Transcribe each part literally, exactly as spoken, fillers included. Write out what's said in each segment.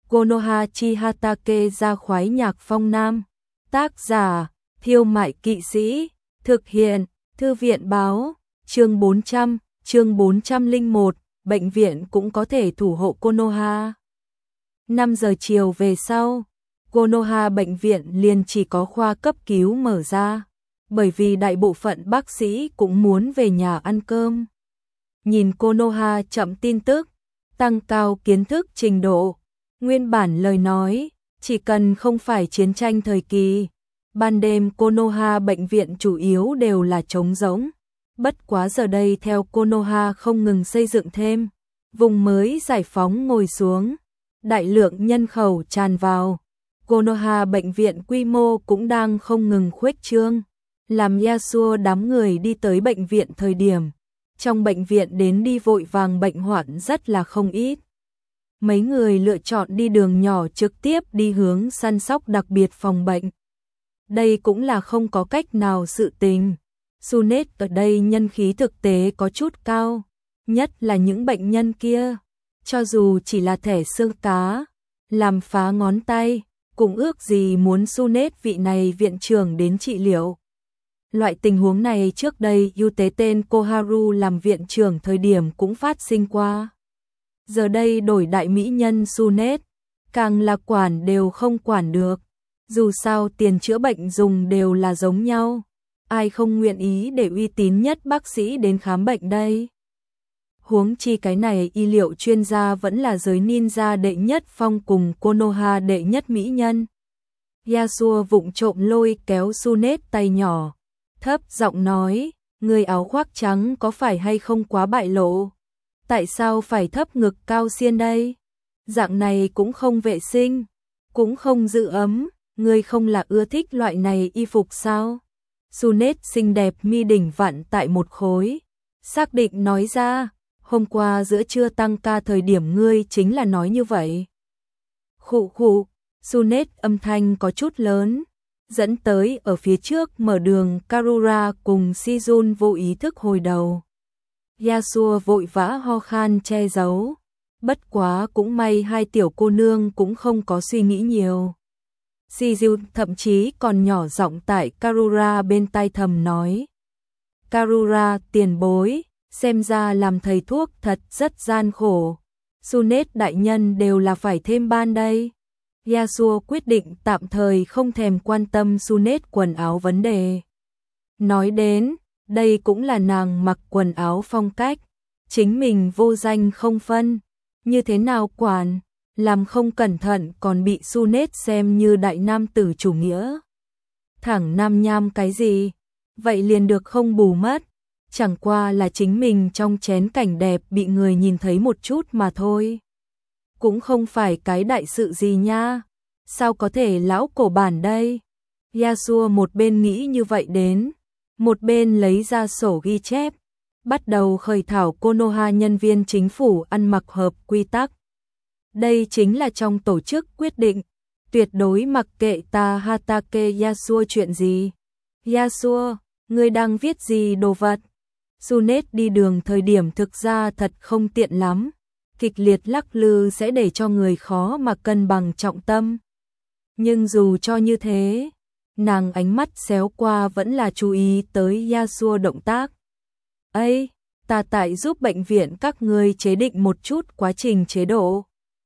Konoha Chihatake ra khoái nhạc phong nam. Tác giả, Thiêu Mại Kỵ Sĩ. Thực hiện, Thư viện báo. Chương bốn trăm, chương bốn trăm lẻ một, bệnh viện cũng có thể thủ hộ Konoha. năm giờ chiều về sau, Konoha bệnh viện liền chỉ có khoa cấp cứu mở ra, bởi vì đại bộ phận bác sĩ cũng muốn về nhà ăn cơm. Nhìn Konoha chậm tin tức, tăng cao kiến thức trình độ, nguyên bản lời nói, chỉ cần không phải chiến tranh thời kỳ, ban đêm Konoha bệnh viện chủ yếu đều là trống rỗng. Bất quá giờ đây theo Konoha không ngừng xây dựng thêm, vùng mới giải phóng ngồi xuống, đại lượng nhân khẩu tràn vào. Konoha bệnh viện quy mô cũng đang không ngừng khuếch trương, làm Yasuo đám người đi tới bệnh viện thời điểm. Trong bệnh viện đến đi vội vàng bệnh hoạn rất là không ít. Mấy người lựa chọn đi đường nhỏ trực tiếp đi hướng săn sóc đặc biệt phòng bệnh. Đây cũng là không có cách nào sự tình. Sunet ở đây nhân khí thực tế có chút cao, nhất là những bệnh nhân kia. Cho dù chỉ là thẻ xương cá, làm phá ngón tay, cũng ước gì muốn Sunet vị này viện trưởng đến trị liệu. Loại tình huống này trước đây ưu tế tên Koharu làm viện trưởng thời điểm cũng phát sinh qua. Giờ đây đổi đại mỹ nhân Sunet, càng là quản đều không quản được. Dù sao tiền chữa bệnh dùng đều là giống nhau, ai không nguyện ý để uy tín nhất bác sĩ đến khám bệnh đây. Huống chi cái này y liệu chuyên gia vẫn là giới ninja đệ nhất phong cùng Konoha đệ nhất mỹ nhân. Yasuo vụng trộm lôi kéo Sunet tay nhỏ, thấp giọng nói, người áo khoác trắng có phải hay không quá bại lộ? Tại sao phải thấp ngực cao xiên đây? Dạng này cũng không vệ sinh, cũng không giữ ấm, người không là ưa thích loại này y phục sao? Sunet xinh đẹp mi đỉnh vặn tại một khối, xác định nói ra, hôm qua giữa trưa tăng ca thời điểm ngươi chính là nói như vậy. Khụ khụ, Sunet âm thanh có chút lớn, dẫn tới ở phía trước mở đường Karura cùng Shizun vô ý thức hồi đầu. Yasuo vội vã ho khan che giấu, bất quá cũng may hai tiểu cô nương cũng không có suy nghĩ nhiều. Shizun thậm chí còn nhỏ giọng tại Karura bên tai thầm nói. Karura tiền bối, xem ra làm thầy thuốc thật rất gian khổ. Sunet đại nhân đều là phải thêm ban đây. Yasuo quyết định tạm thời không thèm quan tâm Sunet quần áo vấn đề. Nói đến, đây cũng là nàng mặc quần áo phong cách, chính mình vô danh không phân, như thế nào quản, làm không cẩn thận còn bị Sunet xem như đại nam tử chủ nghĩa. Thẳng nam nham cái gì, vậy liền được không bù mất, chẳng qua là chính mình trong chén cảnh đẹp bị người nhìn thấy một chút mà thôi. Cũng không phải cái đại sự gì nha, sao có thể lão cổ bản đây. Yasuo một bên nghĩ như vậy đến, một bên lấy ra sổ ghi chép, bắt đầu khởi thảo Konoha nhân viên chính phủ ăn mặc hợp quy tắc. Đây chính là trong tổ chức quyết định, tuyệt đối mặc kệ ta Hatake Yasuo chuyện gì. Yasuo, ngươi đang viết gì đồ vật? Sunet đi đường thời điểm thực ra thật không tiện lắm, kịch liệt lắc lư sẽ để cho người khó mà cân bằng trọng tâm. Nhưng dù cho như thế, nàng ánh mắt xéo qua vẫn là chú ý tới Yasuo động tác. Ây, ta tại giúp bệnh viện các ngươi chế định một chút quá trình chế độ.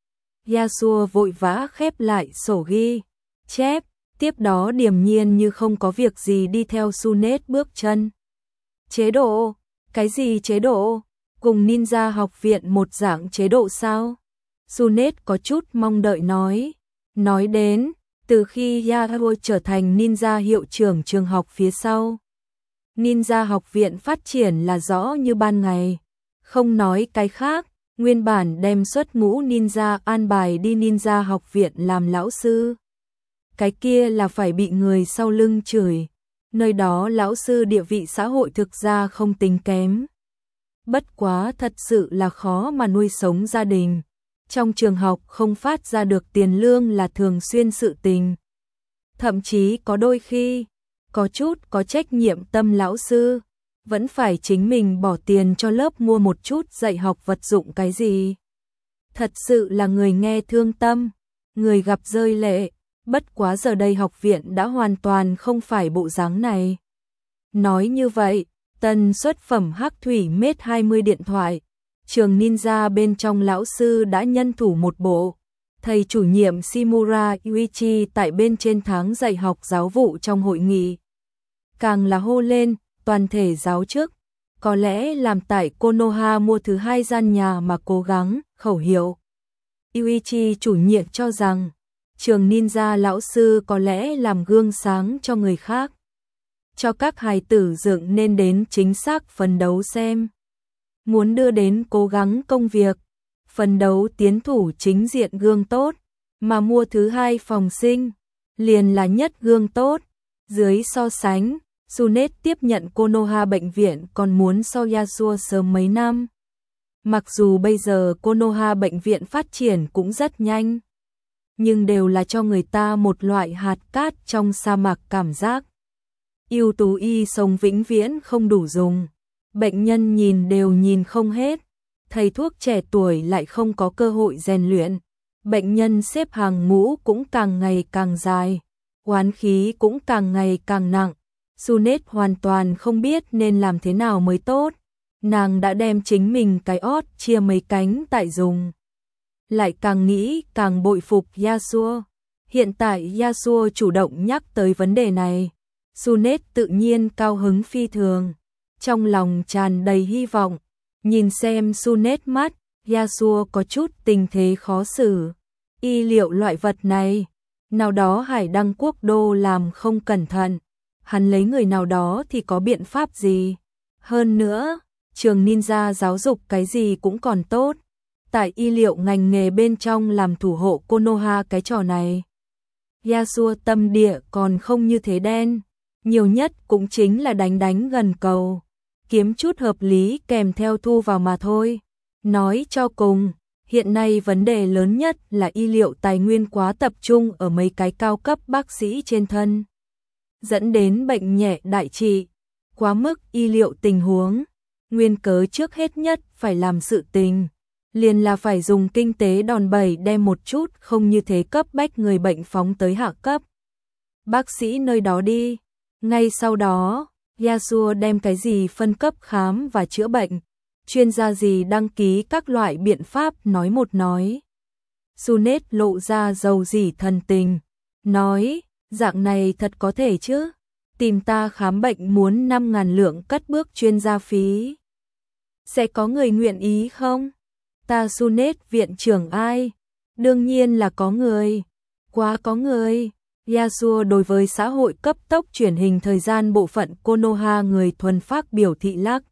Yasuo vội vã khép lại sổ ghi chép, tiếp đó điềm nhiên như không có việc gì đi theo Sunet bước chân. Chế độ? Cái gì chế độ? Cùng ninja học viện một dạng chế độ sao? Sunet có chút mong đợi nói. Nói đến, từ khi Yasuo trở thành ninja hiệu trưởng trường học phía sau, ninja học viện phát triển là rõ như ban ngày. Không nói cái khác, nguyên bản đem xuất ngũ ninja an bài đi ninja học viện làm lão sư. Cái kia là phải bị người sau lưng chửi. Nơi đó lão sư địa vị xã hội thực ra không tính kém. Bất quá thật sự là khó mà nuôi sống gia đình. Trong trường học không phát ra được tiền lương là thường xuyên sự tình. Thậm chí có đôi khi, có chút có trách nhiệm tâm lão sư, vẫn phải chính mình bỏ tiền cho lớp mua một chút dạy học vật dụng cái gì. Thật sự là người nghe thương tâm. người gặp rơi lệ, bất quá giờ đây học viện đã hoàn toàn không phải bộ dáng này. Nói như vậy, tân xuất phẩm Hắc Thủy Mate hai mươi điện thoại, trường ninja bên trong lão sư đã nhân thủ một bộ. Thầy chủ nhiệm Shimura Yuichi tại bên trên tháng dạy học giáo vụ trong hội nghị. Càng là hô lên, toàn thể giáo chức, có lẽ làm tại Konoha mua thứ hai gian nhà mà cố gắng, khẩu hiệu. Yuichi chủ nhiệm cho rằng, trường ninja lão sư có lẽ làm gương sáng cho người khác. Cho các hài tử dựng nên đến chính xác phấn đấu xem. Muốn đưa đến cố gắng công việc, phấn đấu tiến thủ chính diện gương tốt, mà mua thứ hai phòng sinh, liền là nhất gương tốt. Dưới so sánh, Sunet tiếp nhận Konoha bệnh viện còn muốn so Yasuo sớm mấy năm. Mặc dù bây giờ Konoha bệnh viện phát triển cũng rất nhanh, nhưng đều là cho người ta một loại hạt cát trong sa mạc cảm giác. Ưu tú y sống vĩnh viễn không đủ dùng, bệnh nhân nhìn đều nhìn không hết, thầy thuốc trẻ tuổi lại không có cơ hội rèn luyện, bệnh nhân xếp hàng ngũ cũng càng ngày càng dài, oán khí cũng càng ngày càng nặng. Sunet hoàn toàn không biết nên làm thế nào mới tốt, nàng đã đem chính mình cái ót chia mấy cánh tại dùng. Lại càng nghĩ càng bội phục Yasuo, hiện tại Yasuo chủ động nhắc tới vấn đề này, Sunet tự nhiên cao hứng phi thường, trong lòng tràn đầy hy vọng, nhìn xem Sunet mắt, Yasuo có chút tình thế khó xử, y liệu loại vật này, nào đó Hải Đăng Quốc đô làm không cẩn thận, hắn lấy người nào đó thì có biện pháp gì? Hơn nữa, trường ninja giáo dục cái gì cũng còn tốt, tại y liệu ngành nghề bên trong làm thủ hộ Konoha cái trò này. Yasuo tâm địa còn không như thế đen, nhiều nhất cũng chính là đánh đánh gần cầu, kiếm chút hợp lý kèm theo thu vào mà thôi. Nói cho cùng, hiện nay vấn đề lớn nhất là y liệu tài nguyên quá tập trung ở mấy cái cao cấp bác sĩ trên thân, dẫn đến bệnh nhẹ đại trị, quá mức y liệu tình huống. Nguyên cớ trước hết nhất phải làm sự tình, liền là phải dùng kinh tế đòn bẩy đem một chút không như thế cấp bách người bệnh phóng tới hạ cấp bác sĩ nơi đó đi. Ngay sau đó, Yasuo đem cái gì phân cấp khám và chữa bệnh, chuyên gia gì đăng ký các loại biện pháp nói một nói. Sunet lộ ra dầu dỉ thần tình, nói, dạng này thật có thể chứ, tìm ta khám bệnh muốn năm ngàn lượng cất bước chuyên gia phí. Sẽ có người nguyện ý không? Ta Sunet viện trưởng ai? Đương nhiên là có người, quá có người. Yasuo đối với xã hội cấp tốc chuyển hình thời gian bộ phận Konoha người thuần phác biểu thị lắc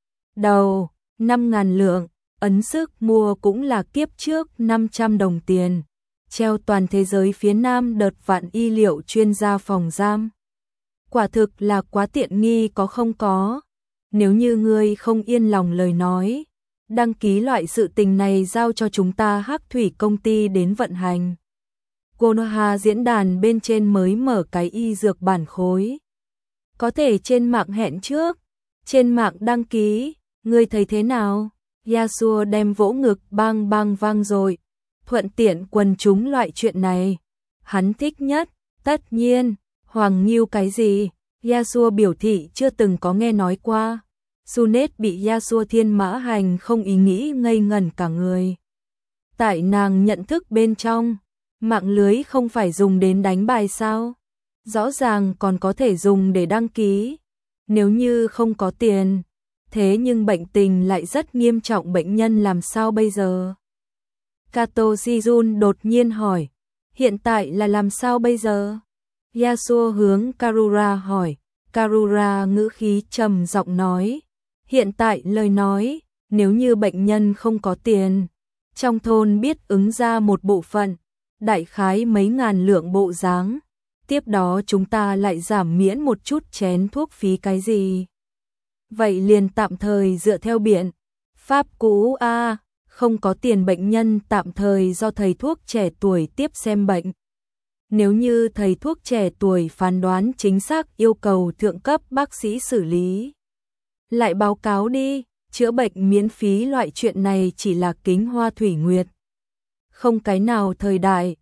đầu, năm ngàn lượng, ấn sức mua cũng là kiếp trước năm trăm đồng tiền, treo toàn thế giới phía nam đợt vạn y liệu chuyên gia phòng giam. Quả thực là quá tiện nghi có không có, nếu như ngươi không yên lòng lời nói, đăng ký loại sự tình này giao cho chúng ta Hắc Thủy công ty đến vận hành. Konoha diễn đàn bên trên mới mở cái y dược bản khối. Có thể trên mạng hẹn trước, trên mạng đăng ký, ngươi thấy thế nào? Yasuo đem vỗ ngực bang bang vang rồi, thuận tiện quần chúng loại chuyện này. Hắn thích nhất, tất nhiên, Hoàng Nghiêu cái gì? Yasuo biểu thị chưa từng có nghe nói qua. Sunet bị Yasuo thiên mã hành không ý nghĩ ngây ngẩn cả người. Tại nàng nhận thức bên trong, mạng lưới không phải dùng đến đánh bài sao? Rõ ràng còn có thể dùng để đăng ký. Nếu như không có tiền, thế nhưng bệnh tình lại rất nghiêm trọng, bệnh nhân làm sao bây giờ? Kato Shijun đột nhiên hỏi, hiện tại là làm sao bây giờ? Yasuo hướng Karura hỏi, Karura ngữ khí trầm giọng nói, hiện tại lời nói, nếu như bệnh nhân không có tiền, trong thôn biết ứng ra một bộ phận, đại khái mấy ngàn lượng bộ dáng, tiếp đó chúng ta lại giảm miễn một chút chén thuốc phí cái gì. Vậy liền tạm thời dựa theo biện pháp cũ a, không có tiền bệnh nhân tạm thời do thầy thuốc trẻ tuổi tiếp xem bệnh. Nếu như thầy thuốc trẻ tuổi phán đoán chính xác yêu cầu thượng cấp bác sĩ xử lý, lại báo cáo đi, chữa bệnh miễn phí loại chuyện này chỉ là kính hoa thủy nguyệt. Không cái nào thời đại,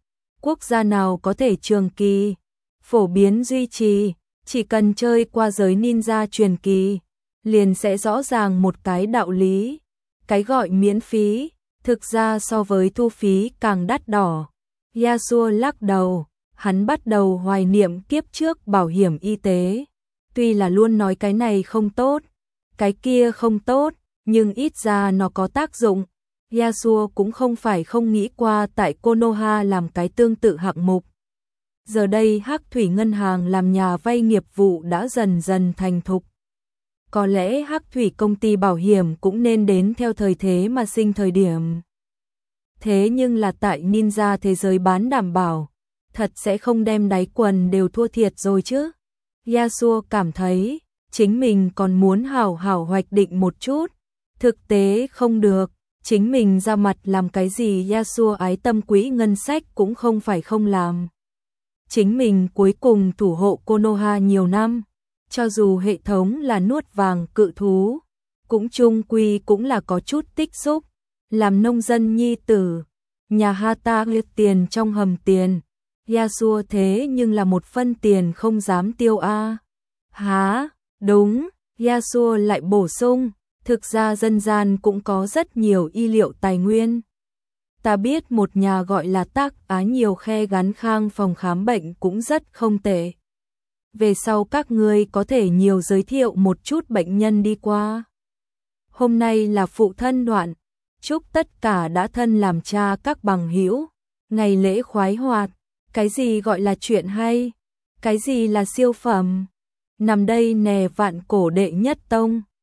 quốc gia nào có thể trường kỳ, phổ biến duy trì, chỉ cần chơi qua giới ninja truyền kỳ, liền sẽ rõ ràng một cái đạo lý. Cái gọi miễn phí, thực ra so với thu phí càng đắt đỏ. Yasuo lắc đầu, hắn bắt đầu hoài niệm kiếp trước bảo hiểm y tế. Tuy là luôn nói cái này không tốt, cái kia không tốt, nhưng ít ra nó có tác dụng. Yasuo cũng không phải không nghĩ qua tại Konoha làm cái tương tự hạng mục. Giờ đây Hắc Thủy Ngân hàng làm nhà vay nghiệp vụ đã dần dần thành thục. Có lẽ Hắc Thủy công ty bảo hiểm cũng nên đến theo thời thế mà sinh thời điểm. Thế nhưng là tại ninja thế giới bán đảm bảo, thật sẽ không đem đáy quần đều thua thiệt rồi chứ. Yasuo cảm thấy, chính mình còn muốn hảo hảo hoạch định một chút. Thực tế không được, chính mình ra mặt làm cái gì Yasuo ái tâm quỹ ngân sách cũng không phải không làm. Chính mình cuối cùng thủ hộ Konoha nhiều năm, cho dù hệ thống là nuốt vàng cự thú, cũng chung quy cũng là có chút tích xúc. Làm nông dân nhi tử, nhà Hata liệt tiền trong hầm tiền, Yasuo thế nhưng là một phân tiền không dám tiêu a. Há, đúng, Yasuo lại bổ sung, thực ra dân gian cũng có rất nhiều y liệu tài nguyên. Ta biết một nhà gọi là Tác Á nhiều khe gắn khang phòng khám bệnh cũng rất không tệ. Về sau các ngươi có thể nhiều giới thiệu một chút bệnh nhân đi qua. Hôm nay là phụ thân đoạn, chúc tất cả đã thân làm cha các bằng hữu, ngày lễ khoái hoạt. Cái gì gọi là chuyện hay? Cái gì là siêu phẩm? Nằm đây nè vạn cổ đệ nhất tông.